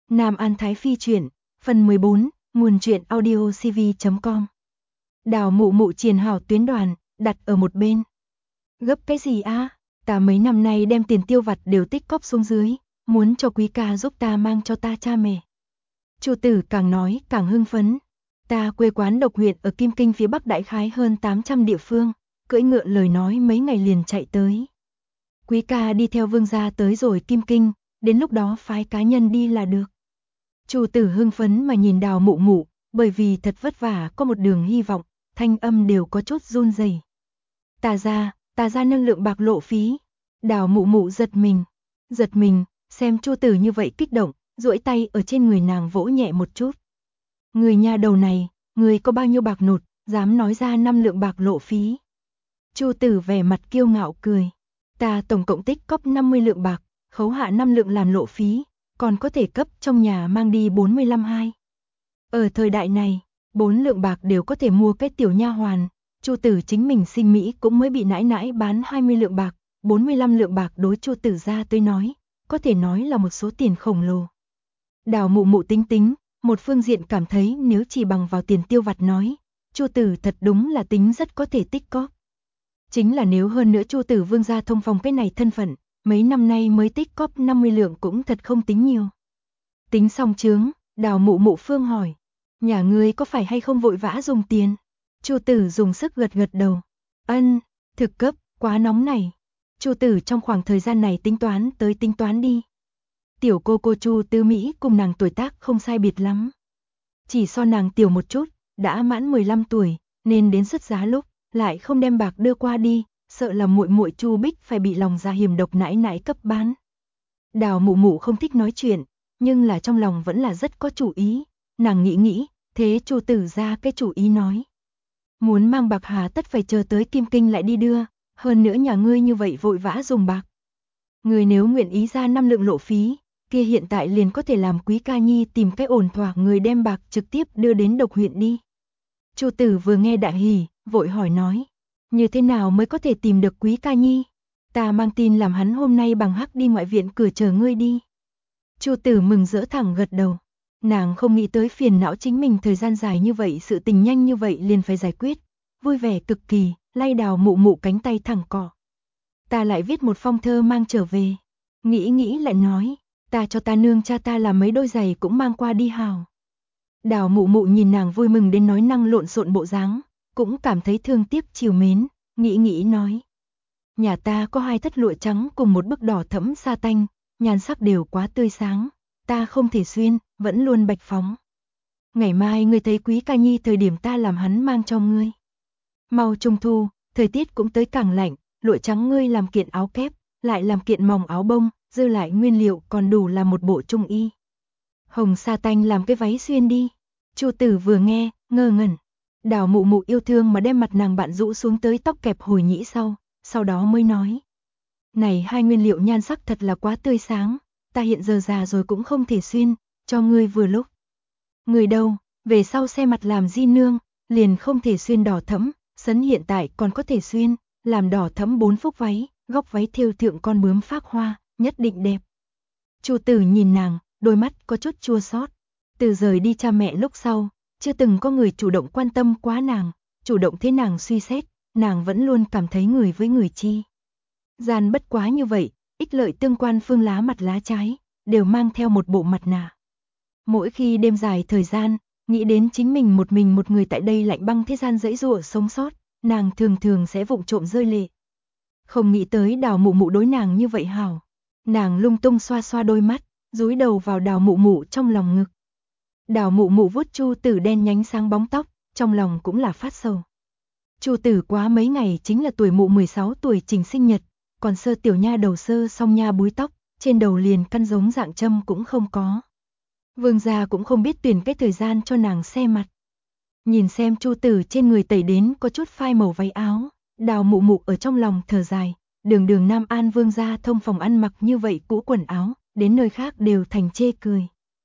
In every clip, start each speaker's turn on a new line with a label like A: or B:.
A: Nam An Thái Phi truyện, phần 14, nguồn truyện audio cv.com. Đào Mụ Mụ triền hảo tuyến đoàn, đặt ở một bên. Gấp cái gì a? Ta mấy năm nay đem tiền tiêu vặt đều tích cóp xuống dưới, muốn cho quý ca giúp ta mang cho ta cha mẹ. Chu Tử càng nói càng hưng phấn. Ta quê quán Độc huyện ở Kim Kinh phía Bắc đại khái hơn 800 địa phương, cưỡi ngựa lời nói mấy ngày liền chạy tới. Quý ca đi theo vương gia tới rồi Kim Kinh, đến lúc đó phái cá nhân đi là được. Chu Tử hưng phấn mà nhìn Đào Mụ Mụ, bởi vì thật vất vả có một đường hy vọng, thanh âm đều có chút run rẩy. Ta ra năng lượng bạc lộ phí. Đào Mụ Mụ giật mình, xem Chu Tử như vậy kích động, duỗi tay ở trên người nàng vỗ nhẹ một chút. Người nhà đầu này, người có bao nhiêu bạc nột, dám nói ra 5 lượng bạc lộ phí. Chu Tử vẻ mặt kiêu ngạo cười. Ta tổng cộng tích cóp 50 lượng bạc, khấu hạ 5 lượng làm lộ phí, còn có thể cấp trong nhà mang đi 45 hai. Ở thời đại này, 4 lượng bạc đều có thể mua cái tiểu nha hoàn. Chu Tử chính mình sinh Mỹ cũng mới bị nãi nãi bán 20 lượng bạc, 45 lượng bạc đối Chu Tử ra tới nói, có thể nói là một số tiền khổng lồ. Đào Mụ Mụ tính, một phương diện cảm thấy nếu chỉ bằng vào tiền tiêu vặt nói, Chu Tử thật đúng là tính rất có thể tích cóp. Chính là nếu hơn nữa Chu Tử vương gia thông phòng cái này thân phận, mấy năm nay mới tích cóp 50 lượng cũng thật không tính nhiều. Tính xong chướng, Đào Mụ Mụ phương hỏi, nhà ngươi có phải hay không vội vã dùng tiền? Chu Tử dùng sức gật đầu. Ân, thực cấp, quá nóng này. Chu Tử trong khoảng thời gian này tính toán đi. Tiểu cô Chu Tư Mỹ cùng nàng tuổi tác không sai biệt lắm. Chỉ so nàng tiểu một chút, đã mãn 15 tuổi, nên đến xuất giá lúc, lại không đem bạc đưa qua đi, sợ là muội muội Chu Bích phải bị lòng dạ hiểm độc nãi nãi cấp bán. Đào Mụ Mụ không thích nói chuyện, nhưng là trong lòng vẫn là rất có chủ ý. Nàng nghĩ, thế Chu Tử ra cái chủ ý nói. Muốn mang bạc hà tất phải chờ tới Kim Kinh lại đi đưa, hơn nữa nhà ngươi như vậy vội vã dùng bạc. Người nếu nguyện ý ra 5 lượng lộ phí, kia hiện tại liền có thể làm quý ca nhi tìm cái ổn thỏa người đem bạc trực tiếp đưa đến Độc huyện đi. Chu Tử vừa nghe đại hỉ, vội hỏi nói, như thế nào mới có thể tìm được quý ca nhi? Ta mang tin làm hắn hôm nay bằng hắc đi ngoại viện cửa chờ ngươi đi. Chu Tử mừng rỡ thẳng gật đầu. Nàng không nghĩ tới phiền não chính mình thời gian dài như vậy, sự tình nhanh như vậy liền phải giải quyết. Vui vẻ cực kỳ, lay Đào Mụ Mụ cánh tay thẳng cỏ. Ta lại viết một phong thơ mang trở về. Nghĩ lại nói, ta cho ta nương cha ta làm mấy đôi giày cũng mang qua đi hào. Đào Mụ Mụ nhìn nàng vui mừng đến nói năng lộn xộn bộ dáng, cũng cảm thấy thương tiếc chiều mến, nghĩ nói. Nhà ta có 2 thất lụa trắng cùng một bức đỏ thẫm sa tanh, nhan sắc đều quá tươi sáng, ta không thể xuyên, vẫn luôn bạch phóng. Ngày mai ngươi thấy quý ca nhi thời điểm ta làm hắn mang cho ngươi. Mau trung thu, thời tiết cũng tới càng lạnh, lụa trắng ngươi làm kiện áo kép, lại làm kiện mỏng áo bông, dư lại nguyên liệu còn đủ làm một bộ trung y. Hồng sa tanh làm cái váy xuyên đi. Chu Tử vừa nghe, ngơ ngẩn. Đào Mụ Mụ yêu thương mà đem mặt nàng bạn rũ xuống tới tóc kẹp hồi nhĩ sau đó mới nói. Này 2 nguyên liệu nhan sắc thật là quá tươi sáng, ta hiện giờ già rồi cũng không thể xuyên, cho ngươi vừa lúc. Người đâu, về sau xe mặt làm di nương, liền không thể xuyên đỏ thẫm, sấn hiện tại còn có thể xuyên, làm đỏ thẫm 4 phúc váy, góc váy thêu thượng con bướm phác hoa, nhất định đẹp. Chu Tử nhìn nàng, đôi mắt có chút chua xót. Từ rời đi cha mẹ lúc sau, chưa từng có người chủ động quan tâm quá nàng, chủ động thế nàng suy xét, nàng vẫn luôn cảm thấy người với người chi. Gian bất quá như vậy, ích lợi tương quan phương lá mặt lá trái, đều mang theo một bộ mặt nạ. Mỗi khi đêm dài thời gian, nghĩ đến chính mình một người tại đây lạnh băng thế gian dãy dụa sống sót, nàng thường sẽ vụng trộm rơi lệ. Không nghĩ tới Đào Mụ Mụ đối nàng như vậy hảo. Nàng lung tung xoa đôi mắt, dúi đầu vào Đào Mụ Mụ trong lòng ngực. Đào Mụ Mụ vuốt Chu Tử đen nhánh sáng bóng tóc, trong lòng cũng là phát sầu. Chu Tử quá mấy ngày chính là tuổi mụ 16 tuổi trình sinh nhật, còn sơ tiểu nha đầu sơ xong nha búi tóc, trên đầu liền căn giống dạng châm cũng không có. Vương gia cũng không biết tuyển cái thời gian cho nàng xe mặt. Nhìn xem Chu Tử trên người tẩy đến có chút phai màu váy áo, Đào Mụ Mụ ở trong lòng thở dài, đường Nam An vương gia thông phòng ăn mặc như vậy cũ quần áo, đến nơi khác đều thành chê cười.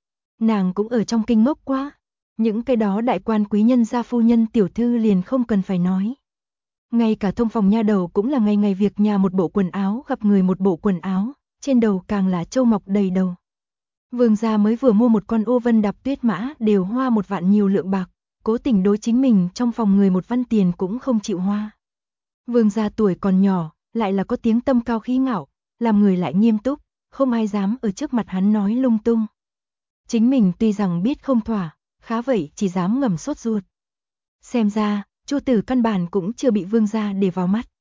A: Nàng cũng ở trong kinh ngốc quá, những cái đó đại quan quý nhân gia phu nhân tiểu thư liền không cần phải nói. Ngay cả thông phòng nha đầu cũng là ngày việc nhà một bộ quần áo gặp người một bộ quần áo, trên đầu càng là châu mọc đầy đầu. Vương gia mới vừa mua một con ô vân đạp tuyết mã đều hoa 1 vạn nhiều lượng bạc, cố tình đối chính mình trong phòng người 1 văn tiền cũng không chịu hoa. Vương gia tuổi còn nhỏ, lại là có tiếng tâm cao khí ngạo, làm người lại nghiêm túc, không ai dám ở trước mặt hắn nói lung tung. Chính mình tuy rằng biết không thỏa, khá vậy chỉ dám ngầm sốt ruột. Xem ra, Chu Tử căn bản cũng chưa bị Vương gia để vào mắt.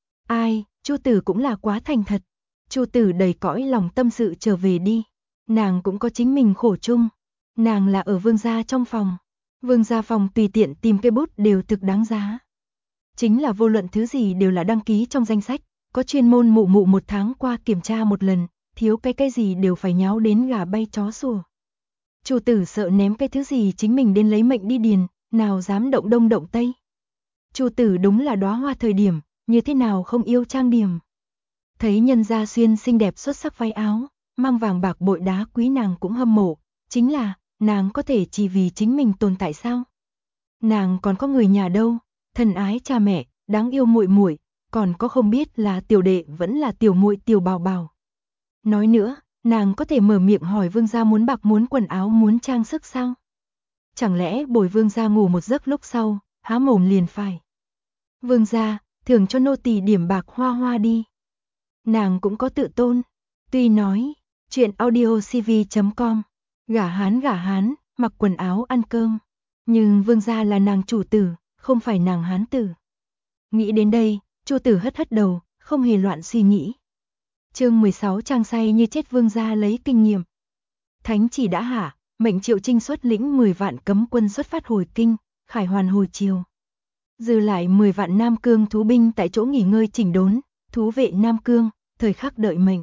A: Ai, Chu Tử cũng là quá thành thật. Chu Tử đầy cõi lòng tâm sự trở về đi. Nàng cũng có chính mình khổ chung. Nàng là ở Vương gia trong phòng. Vương gia phòng tùy tiện tìm cây bút đều thực đáng giá. Chính là vô luận thứ gì đều là đăng ký trong danh sách, có chuyên môn mụ 1 tháng qua kiểm tra một lần, thiếu cái gì đều phải nháo đến gà bay chó sủa. Chu Tử sợ ném cái thứ gì chính mình đến lấy mệnh đi điền, nào dám động đông động tây. Chu Tử đúng là đóa hoa thời điểm, như thế nào không yêu trang điểm. Thấy nhân gia xuyên xinh đẹp xuất sắc váy áo, mang vàng bạc bội đá quý nàng cũng hâm mộ, chính là, nàng có thể chỉ vì chính mình tồn tại sao? Nàng còn có người nhà đâu, thân ái cha mẹ, đáng yêu muội muội, còn có không biết là tiểu đệ vẫn là tiểu muội tiểu bào bào. Nói nữa, nàng có thể mở miệng hỏi Vương gia muốn bạc muốn quần áo muốn trang sức sao? Chẳng lẽ bồi Vương gia ngủ một giấc lúc sau, há mồm liền phải. Vương gia, thưởng cho nô tỳ điểm bạc hoa hoa đi. Nàng cũng có tự tôn. Tuy nói, chuyện audiocv.com, gả hán, mặc quần áo ăn cơm. Nhưng Vương gia là nàng chủ tử, không phải nàng hán tử. Nghĩ đến đây, Chu Tử hất hất đầu, không hề loạn suy nghĩ. Chương 16 trang say như chết Vương gia lấy kinh nghiệm. Thánh chỉ đã hạ, mệnh Triệu Trinh xuất lĩnh 10 vạn cấm quân xuất phát hồi kinh, khải hoàn hồi chiều. Dư lại 10 vạn Nam Cương thú binh tại chỗ nghỉ ngơi chỉnh đốn, thú vệ Nam Cương, thời khắc đợi mệnh.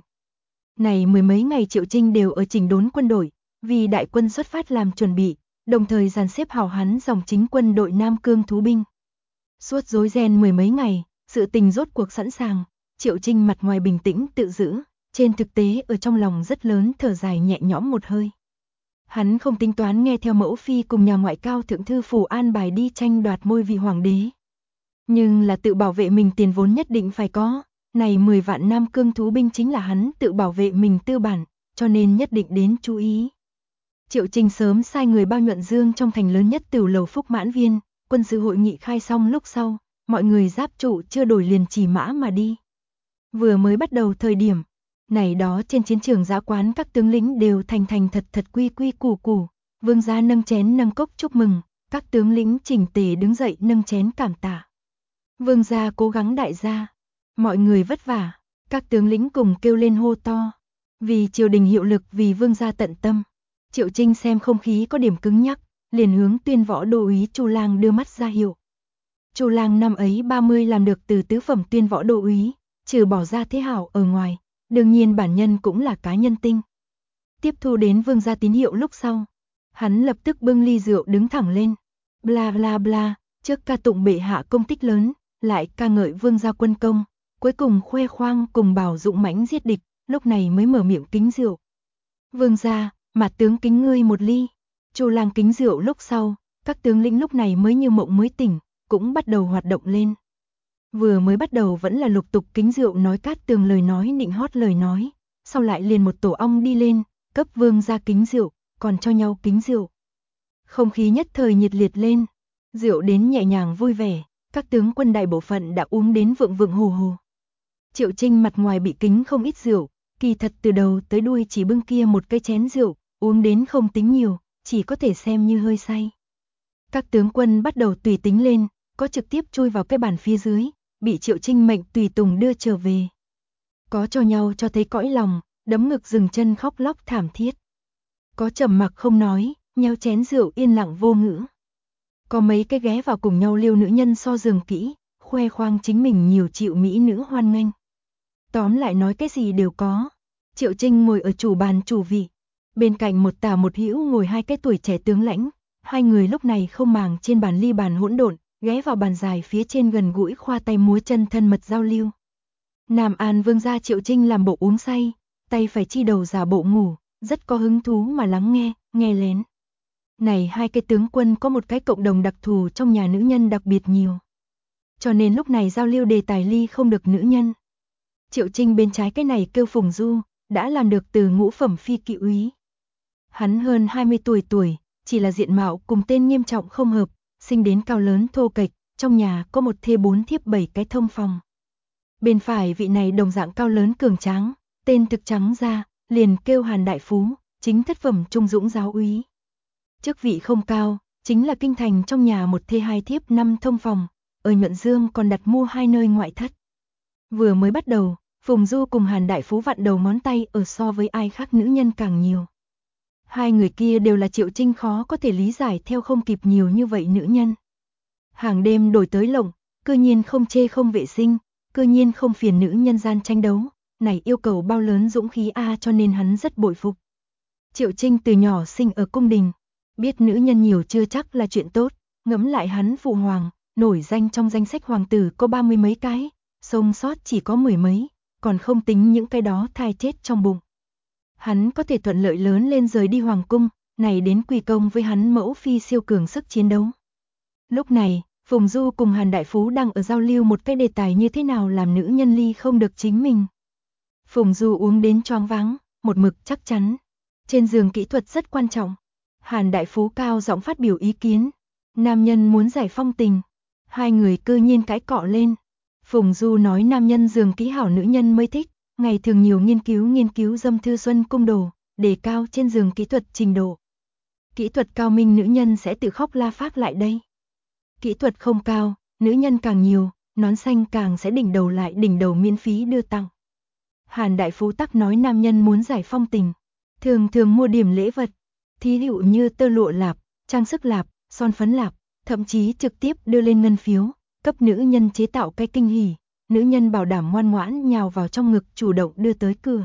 A: Này 10 mấy ngày Triệu Trinh đều ở chỉnh đốn quân đội, vì đại quân xuất phát làm chuẩn bị, đồng thời dàn xếp hào hắn dòng chính quân đội Nam Cương thú binh. Suốt rối ren 10 mấy ngày, sự tình rốt cuộc sẵn sàng, Triệu Trinh mặt ngoài bình tĩnh tự giữ, trên thực tế ở trong lòng rất lớn thở dài nhẹ nhõm một hơi. Hắn không tính toán nghe theo mẫu phi cùng nhà ngoại cao thượng thư phủ an bài đi tranh đoạt ngôi vị hoàng đế. Nhưng là tự bảo vệ mình tiền vốn nhất định phải có, này 10 vạn Nam Cương thú binh chính là hắn tự bảo vệ mình tư bản, cho nên nhất định đến chú ý. Triệu Trinh sớm sai người bao Nhuận Dương trong thành lớn nhất Tửu lầu Phúc Mãn Viên, quân sự hội nghị khai xong lúc sau, mọi người giáp trụ chưa đổi liền chỉ mã mà đi. Vừa mới bắt đầu thời điểm, này đó trên chiến trường dã quán các tướng lĩnh đều thành thật quy củ củ, Vương gia nâng chén nâng cốc chúc mừng, các tướng lĩnh chỉnh tề đứng dậy nâng chén cảm tạ. Vương gia cố gắng đại gia, mọi người vất vả, các tướng lĩnh cùng kêu lên hô to, vì triều đình hiệu lực vì Vương gia tận tâm. Triệu Trinh xem không khí có điểm cứng nhắc, liền hướng Tuyên Võ Đô úy Chu Lang đưa mắt ra hiệu. Chu Lang năm ấy 30 làm được từ tứ phẩm Tuyên Võ Đô úy, trừ bỏ ra thế hảo ở ngoài, đương nhiên bản nhân cũng là cá nhân tinh. Tiếp thu đến Vương gia tín hiệu lúc sau, hắn lập tức bưng ly rượu đứng thẳng lên, bla bla bla, trước ca tụng bệ hạ công tích lớn, lại ca ngợi Vương gia quân công, cuối cùng khoe khoang cùng bảo dũng mãnh giết địch, lúc này mới mở miệng kính rượu. Vương gia, mặt tướng kính ngươi một ly. Chu Lang kính rượu lúc sau, các tướng lĩnh lúc này mới như mộng mới tỉnh, cũng bắt đầu hoạt động lên. Vừa mới bắt đầu vẫn là lục tục kính rượu nói cát tường lời nói nịnh hót lời nói, sau lại liền một tổ ong đi lên, cấp Vương gia kính rượu, còn cho nhau kính rượu. Không khí nhất thời nhiệt liệt lên, rượu đến nhẹ nhàng vui vẻ, các tướng quân đại bộ phận đã uống đến vượng hồ hồ. Triệu Trinh mặt ngoài bị kính không ít rượu, kỳ thật từ đầu tới đuôi chỉ bưng kia một cái chén rượu, uống đến không tính nhiều, chỉ có thể xem như hơi say. Các tướng quân bắt đầu tùy tính lên, có trực tiếp chui vào cái bàn phía dưới, bị Triệu Trinh mệnh tùy tùng đưa trở về. Có cho nhau cho thấy cõi lòng, đấm ngực dừng chân khóc lóc thảm thiết. Có trầm mặc không nói, nheo chén rượu yên lặng vô ngữ. Có mấy cái ghé vào cùng nhau liêu nữ nhân so giường kỹ, khoe khoang chính mình nhiều chịu mỹ nữ hoan nghênh. Tóm lại nói cái gì đều có. Triệu Trinh ngồi ở chủ bàn chủ vị, bên cạnh một tả một hữu ngồi hai cái tuổi trẻ tướng lãnh, hai người lúc này không màng trên bàn ly bàn hỗn độn, ghé vào bàn dài phía trên gần gũi khoa tay múa chân thân mật giao lưu. Nam An Vương gia Triệu Trinh làm bộ uống say, tay phải chi đầu giả bộ ngủ, rất có hứng thú mà lắng nghe lén. Này hai cái tướng quân có một cái cộng đồng đặc thù trong nhà nữ nhân đặc biệt nhiều. Cho nên lúc này giao lưu đề tài ly không được nữ nhân. Triệu Trinh bên trái cái này kêu Phùng Du, đã làm được từ ngũ phẩm phi kỵ úy. Hắn hơn 20 tuổi, chỉ là diện mạo cùng tên nghiêm trọng không hợp, sinh đến cao lớn thô kệch, trong nhà có một thê 4 thiếp 7 cái thông phòng. Bên phải vị này đồng dạng cao lớn cường tráng, tên thực trắng ra, liền kêu Hàn đại phú, chính thất phẩm trung dũng giáo úy. Chức vị không cao, chính là kinh thành trong nhà một thê 2 thiếp 5 thông phòng, ở Nhuận Dương còn đặt mua 2 nơi ngoại thất. Vừa mới bắt đầu, Phùng Du cùng Hàn đại phú vặn đầu ngón tay ở so với ai khác nữ nhân càng nhiều. Hai người kia đều là Triệu Trinh khó có thể lý giải theo không kịp nhiều như vậy nữ nhân. Hàng đêm đổi tới lộng, cư nhiên không chê không vệ sinh, cư nhiên không phiền nữ nhân gian tranh đấu, này yêu cầu bao lớn dũng khí a, cho nên hắn rất bội phục. Triệu Trinh từ nhỏ sinh ở cung đình, biết nữ nhân nhiều chưa chắc là chuyện tốt, ngẫm lại hắn phụ hoàng, nổi danh trong danh sách hoàng tử có 30 mấy cái, sống sót chỉ có 10 mấy, còn không tính những cái đó thai chết trong bụng. Hắn có thể thuận lợi lớn lên rời đi hoàng cung, này đến quy công với hắn mẫu phi siêu cường sức chiến đấu. Lúc này, Phùng Du cùng Hàn đại phú đang ở giao lưu một cái đề tài như thế nào làm nữ nhân ly không được chính mình. Phùng Du uống đến choáng váng, một mực chắc chắn. Trên giường kỹ thuật rất quan trọng. Hàn đại phú cao giọng phát biểu ý kiến. Nam nhân muốn giải phong tình. Hai người cư nhiên cãi cọ lên. Phùng Du nói nam nhân giường kỹ hảo nữ nhân mới thích. Ngày thường nhiều nghiên cứu dâm thư xuân cung đồ, đề cao trên giường kỹ thuật trình độ. Kỹ thuật cao minh nữ nhân sẽ tự khóc la phát lại đây. Kỹ thuật không cao, nữ nhân càng nhiều, nón xanh càng sẽ đỉnh đầu lại đỉnh đầu miễn phí đưa tặng. Hàn đại phú tắc nói nam nhân muốn giải phong tình, thường mua điểm lễ vật, thí dụ như tơ lụa lạp, trang sức lạp, son phấn lạp, thậm chí trực tiếp đưa lên ngân phiếu, cấp nữ nhân chế tạo cái kinh hỉ, nữ nhân bảo đảm ngoan ngoãn nhào vào trong ngực chủ động đưa tới cửa.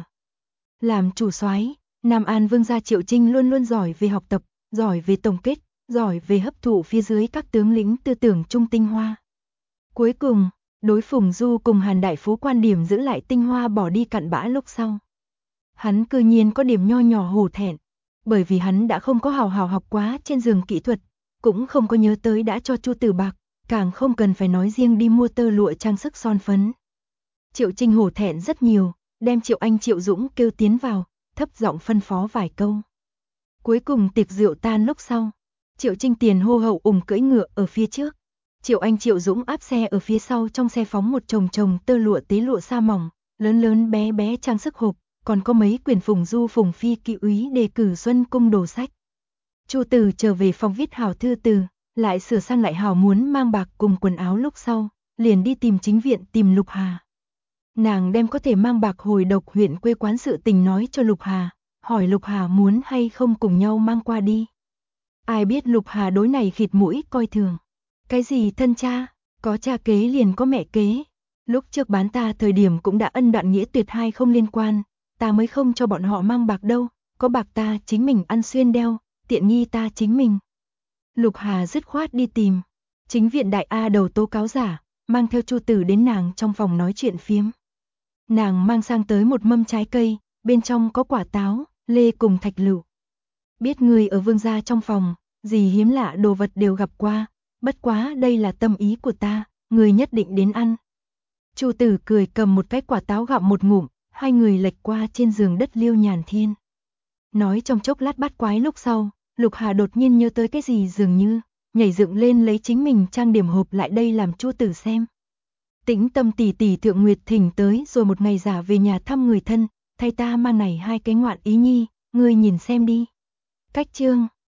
A: Làm chủ soái, Nam An Vương gia Triệu Trinh luôn luôn giỏi về học tập, giỏi về tổng kết, giỏi về hấp thụ phía dưới các tướng lĩnh tư tưởng trung tinh hoa. Cuối cùng, đối Phùng Du cùng Hàn đại phú quan điểm giữ lại tinh hoa bỏ đi cặn bã lúc sau. Hắn cư nhiên có điểm nho nhỏ hổ thẹn, bởi vì hắn đã không có hào hào học quá trên giường kỹ thuật, cũng không có nhớ tới đã cho Chu Tử bạc, càng không cần phải nói riêng đi mua tơ lụa trang sức son phấn. Triệu Trinh hổ thẹn rất nhiều, đem Triệu Anh Triệu Dũng kêu tiến vào, thấp giọng phân phó vài câu. Cuối cùng tiệc rượu tan lúc sau, Triệu Trinh tiền hô hậu cưỡi ngựa ở phía trước. Triệu Anh Triệu Dũng áp xe ở phía sau, trong xe phóng một chồng tơ lụa tế lụa sa mỏng, lớn bé trang sức hộp, còn có mấy quyển Phùng Du Phùng Phi kỵ úy đề cử xuân cung đồ sách. Chu Tử trở về phòng viết hảo thư từ, lại sửa sang lại hảo muốn mang bạc cùng quần áo lúc sau, liền đi tìm chính viện tìm Lục Hà. Nàng đem có thể mang bạc hồi Độc huyện quê quán sự tình nói cho Lục Hà, hỏi Lục Hà muốn hay không cùng nhau mang qua đi. Ai biết Lục Hà đối này khịt mũi coi thường. Cái gì thân cha, có cha kế liền có mẹ kế. Lúc trước bán ta thời điểm cũng đã ân đoạn nghĩa tuyệt hai không liên quan, ta mới không cho bọn họ mang bạc đâu, có bạc ta chính mình ăn xuyên đeo, tiện nghi ta chính mình. Lục Hà dứt khoát đi tìm chính viện đại A đầu tố cáo giả, mang theo Chu Tử đến nàng trong phòng nói chuyện phiếm. Nàng mang sang tới một mâm trái cây, bên trong có quả táo, lê cùng thạch lựu. Biết người ở Vương gia trong phòng, gì hiếm lạ đồ vật đều gặp qua, bất quá đây là tâm ý của ta, người nhất định đến ăn. Chu Tử cười cầm một cái quả táo gặm một ngụm, hai người lệch qua trên giường đất liêu nhàn thiên. Nói trong chốc lát bát quái lúc sau, Lục Hà đột nhiên nhớ tới cái gì dường như, nhảy dựng lên lấy chính mình trang điểm hộp lại đây làm Chu Tử xem. Tĩnh Tâm tỷ tỷ Thượng Nguyệt thỉnh tới rồi một ngày giả về nhà thăm người thân, thay ta mang này hai cái ngoạn ý nhi, ngươi nhìn xem đi. Cách chương